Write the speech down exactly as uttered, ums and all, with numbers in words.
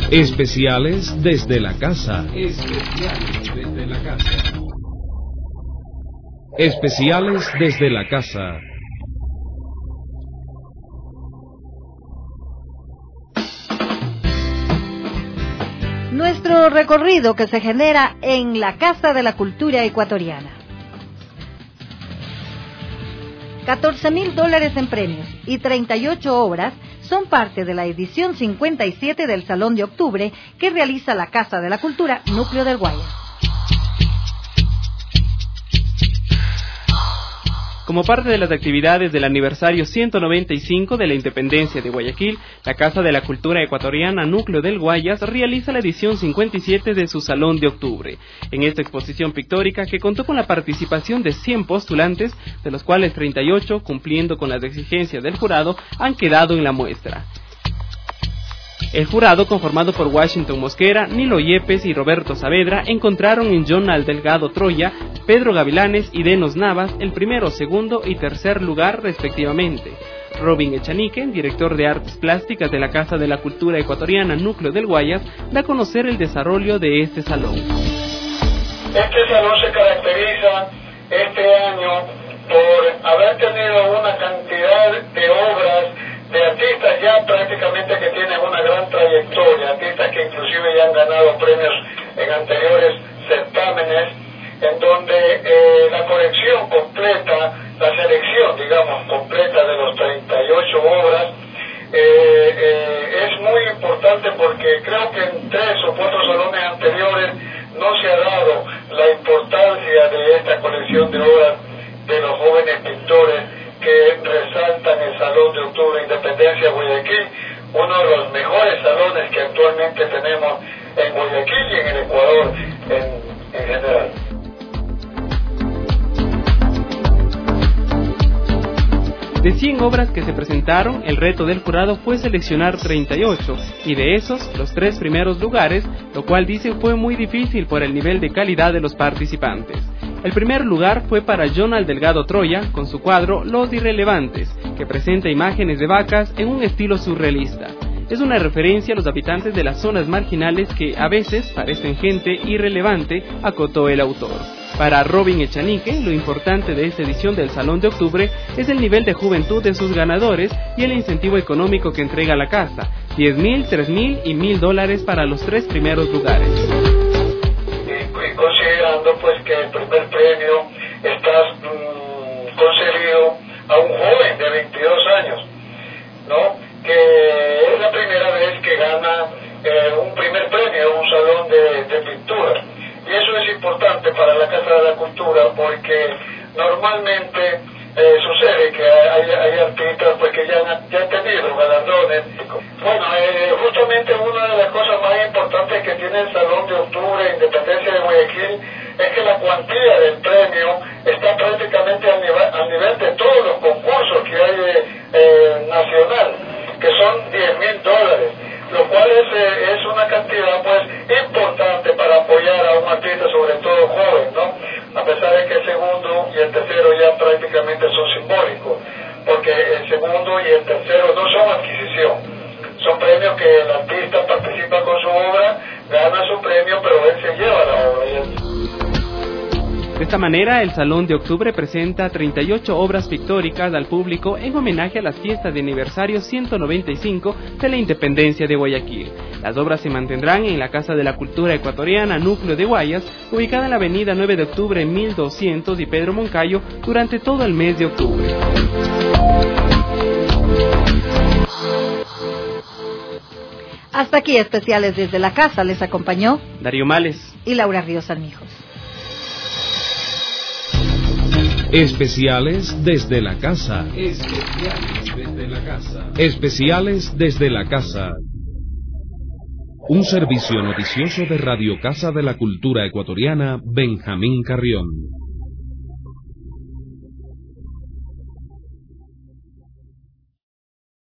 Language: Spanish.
Especiales desde la casa. Especiales desde la casa. Especiales desde la casa. Nuestro recorrido que se genera en la Casa de la Cultura Ecuatoriana. catorce mil dólares en premios y treinta y ocho obras son parte de la edición cincuenta y siete del Salón de Octubre que realiza la Casa de la Cultura Núcleo del Guayas. Como parte de las actividades del aniversario ciento noventa y cinco de la independencia de Guayaquil, la Casa de la Cultura Ecuatoriana Núcleo del Guayas realiza la edición cincuenta y siete de su Salón de Octubre. En esta exposición pictórica, que contó con la participación de cien postulantes, de los cuales treinta y ocho, cumpliendo con las exigencias del jurado, han quedado en la muestra. El jurado, conformado por Washington Mosquera, Nilo Yepes y Roberto Saavedra, encontraron en Jonald Delgado Troya, Pedro Gavilanes y Denos Navas el primero, segundo y tercer lugar respectivamente. Robin Echanique, director de Artes Plásticas de la Casa de la Cultura Ecuatoriana Núcleo del Guayas, da a conocer el desarrollo de este salón. Este salón se caracteriza este año por haber tenido una cantidad de obras de artistas ya prácticamente que tienen una gran trayectoria, artistas que inclusive ya han ganado premios en anteriores certámenes, en donde eh, la colección completa, la selección, digamos, completa de los treinta y ocho obras, eh, eh, es muy importante porque creo que en tres o cuatro salones anteriores no se ha dado la importancia de esta colección de obras de los jóvenes pintores que resaltan el Salón de Octubre Independencia Guayaquil, uno de los mejores salones que actualmente tenemos en Guayaquil y en el Ecuador en, en general. De cien obras que se presentaron, el reto del jurado fue seleccionar treinta y ocho, y de esos, los tres primeros lugares, lo cual dicen fue muy difícil por el nivel de calidad de los participantes. El primer lugar fue para Jonald Delgado Troya, con su cuadro Los Irrelevantes, que presenta imágenes de vacas en un estilo surrealista. Es una referencia a los habitantes de las zonas marginales que a veces parecen gente irrelevante, acotó el autor. Para Robin Echanique, lo importante de esta edición del Salón de Octubre es el nivel de juventud de sus ganadores y el incentivo económico que entrega la casa, diez mil, tres mil y mil dólares para los tres primeros lugares. Considerando pues que el primer premio está mmm, concedido a un joven de veintidós años, ¿no? Que es la primera vez que gana eh, un primer premio en un salón de, de pintura. Y eso es importante para la Casa de la Cultura porque normalmente eh, sucede que hay, hay artistas pues, que ya han, ya han tenido galardones. Bueno, eh, justamente una de las cosas más importantes que tiene el Salón de Octubre Independencia de Guayaquil es que la cuantía del premio está prácticamente al nivel, al nivel de todos los concursos que hay eh, nacional, que son diez mil dólares, lo cual es, eh, es una cantidad pues importante para apoyar a un artista, sobre todo joven, ¿no? A pesar de que el segundo y el tercero ya prácticamente son simbólicos, porque el segundo y el tercero no son adquisición, son premios que el artista participa con su obra, gana su premio, pero él se lleva la obra. Y él... De esta manera, el Salón de Octubre presenta treinta y ocho obras pictóricas al público en homenaje a las fiestas de aniversario ciento noventa y cinco de la independencia de Guayaquil. Las obras se mantendrán en la Casa de la Cultura Ecuatoriana Núcleo de Guayas, ubicada en la avenida nueve de octubre mil doscientos y Pedro Moncayo, durante todo el mes de octubre. Hasta aquí Especiales desde la Casa. Les acompañó Darío Males y Laura Ríos Armijos. Especiales desde la casa. Especiales desde la casa. Especiales desde la casa. Un servicio noticioso de Radio Casa de la Cultura Ecuatoriana, Benjamín Carrión.